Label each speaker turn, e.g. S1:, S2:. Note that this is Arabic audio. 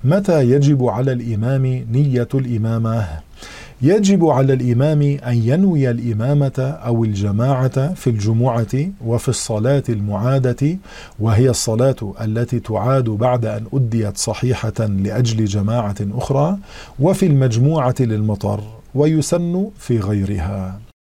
S1: متى يجب على الإمام نية الإمامة؟ يجب على الإمام أن ينوي الإمامة أو الجماعة في الجمعة وفي الصلاة المعادة، وهي الصلاة التي تعاد بعد أن أديت صحيحة لأجل جماعة أخرى، وفي المجموعة للمطر، ويسن في غيرها.